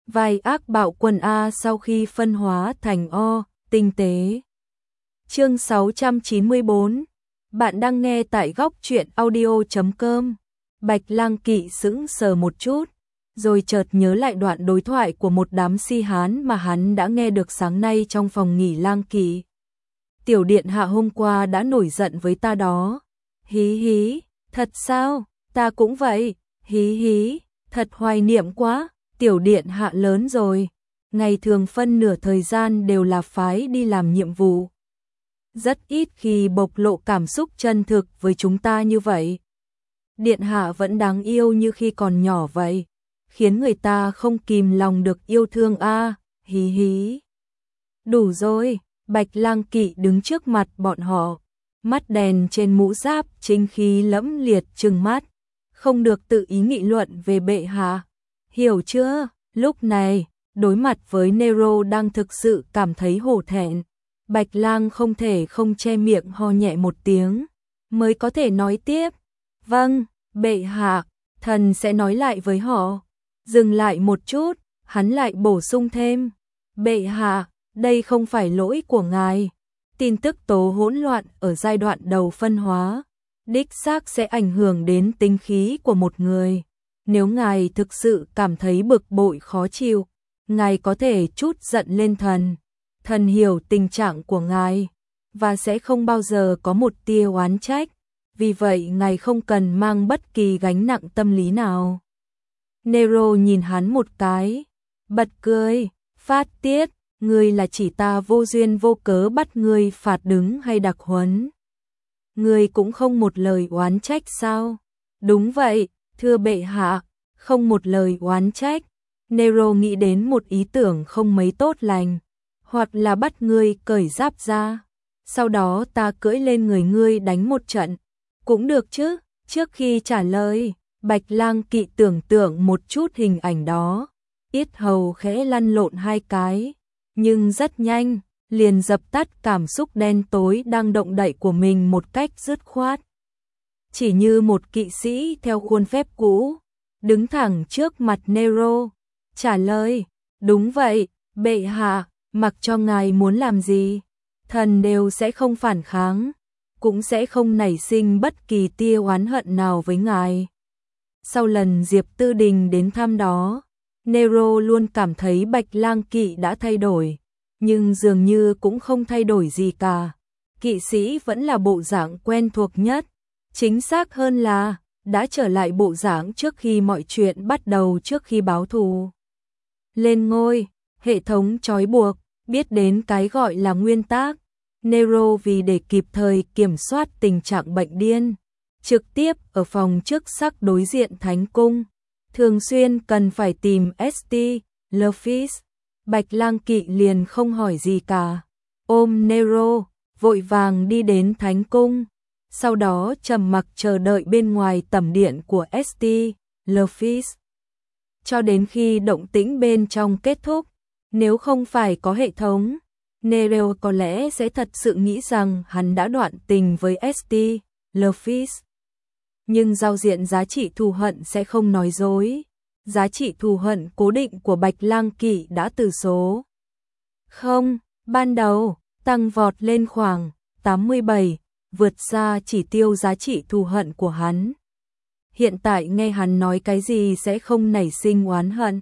vai ác bạo quân A sau khi phân hóa thành O, tinh tế. Chương 694. Bạn đang nghe tại góc truyện audio.com. Bạch Lang Kỵ sững sờ một chút, rồi chợt nhớ lại đoạn đối thoại của một đám si hán mà hắn đã nghe được sáng nay trong phòng nghỉ Lang Kỵ. Tiểu điện hạ hôm qua đã nổi giận với ta đó. Hí hí, thật sao? Ta cũng vậy. Hí hí, thật hoài niệm quá. Tiểu điện hạ lớn rồi, ngày thường phân nửa thời gian đều là phái đi làm nhiệm vụ. Rất ít khi bộc lộ cảm xúc chân thực với chúng ta như vậy. Điện hạ vẫn đáng yêu như khi còn nhỏ vậy, khiến người ta không kìm lòng được yêu thương a. Hí hí. Đủ rồi. Bạch Lang Kỵ đứng trước mặt bọn họ, mắt đèn trên mũ giáp chính khí lẫm liệt trừng mắt. Không được tự ý nghị luận về bệ hạ. Hiểu chưa? Lúc này, đối mặt với Nero đang thực sự cảm thấy hổ thẹn, Bạch Lang không thể không che miệng ho nhẹ một tiếng, mới có thể nói tiếp. Vâng, bệ hạ, thần sẽ nói lại với họ. Dừng lại một chút, hắn lại bổ sung thêm. Bệ hạ, đây không phải lỗi của ngài. Tin tức tố hỗn loạn ở giai đoạn đầu phân hóa, đích xác sẽ ảnh hưởng đến tính khí của một người. Nếu ngài thực sự cảm thấy bực bội khó chịu, ngài có thể trút giận lên thần. Thần hiểu tình trạng của ngài, và sẽ không bao giờ có một tia oán trách. Vì vậy ngài không cần mang bất kỳ gánh nặng tâm lý nào. Nero nhìn hắn một cái, bật cười, phát tiết. Ngươi là chỉ ta vô duyên vô cớ bắt ngươi phạt đứng hay đặc huấn. Ngươi cũng không một lời oán trách sao? Đúng vậy, thưa bệ hạ, không một lời oán trách. Nero nghĩ đến một ý tưởng không mấy tốt lành, hoặc là bắt ngươi cởi giáp ra, sau đó ta cưỡi lên người ngươi đánh một trận. Cũng được chứ? Trước khi trả lời, Bạch Lang Kỵ tưởng tượng một chút hình ảnh đó, yết hầu khẽ lăn lộn hai cái. Nhưng rất nhanh, liền dập tắt cảm xúc đen tối đang động đậy của mình một cách dứt khoát. Chỉ như một kỵ sĩ theo khuôn phép cũ, đứng thẳng trước mặt Nero, trả lời, đúng vậy, bệ hạ, mặc cho ngài muốn làm gì, thần đều sẽ không phản kháng, cũng sẽ không nảy sinh bất kỳ tia oán hận nào với ngài. Sau lần Diệp Tư Đình đến thăm đó, Nero luôn cảm thấy Bạch Lang Kỵ đã thay đổi, nhưng dường như cũng không thay đổi gì cả. Kỵ sĩ vẫn là bộ dạng quen thuộc nhất, chính xác hơn là đã trở lại bộ dạng trước khi mọi chuyện bắt đầu, trước khi báo thù. Lên ngôi, hệ thống trói buộc, biết đến cái gọi là nguyên tắc. Nero vì để kịp thời kiểm soát tình trạng bệnh điên, trực tiếp ở phòng trước sắc đối diện Thánh Cung, thường xuyên cần phải tìm St. Lufis. Bạch Lang Kỵ liền không hỏi gì cả, ôm Nero, vội vàng đi đến Thánh Cung, sau đó trầm mặc chờ đợi bên ngoài tẩm điện của St. Lufis. Cho đến khi động tĩnh bên trong kết thúc, nếu không phải có hệ thống, Nero có lẽ sẽ thật sự nghĩ rằng hắn đã đoạn tình với St. Lufis. Nhưng giao diện giá trị thù hận sẽ không nói dối. Giá trị thù hận cố định của Bạch Lang Kỵ đã từ số 0 ban đầu tăng vọt lên khoảng 87, vượt xa chỉ tiêu giá trị thù hận của hắn. Hiện tại nghe hắn nói cái gì sẽ không nảy sinh oán hận.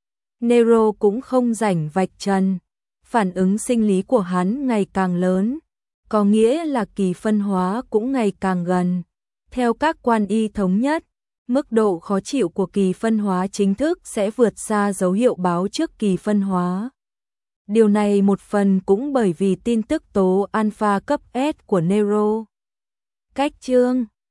Nero cũng không rảnh vạch trần, phản ứng sinh lý của hắn ngày càng lớn, có nghĩa là kỳ phân hóa cũng ngày càng gần. Theo các quan y thống nhất, mức độ khó chịu của kỳ phân hóa chính thức sẽ vượt xa dấu hiệu báo trước kỳ phân hóa. Điều này một phần cũng bởi vì tin tức tố alpha cấp S của Nero. Cách chương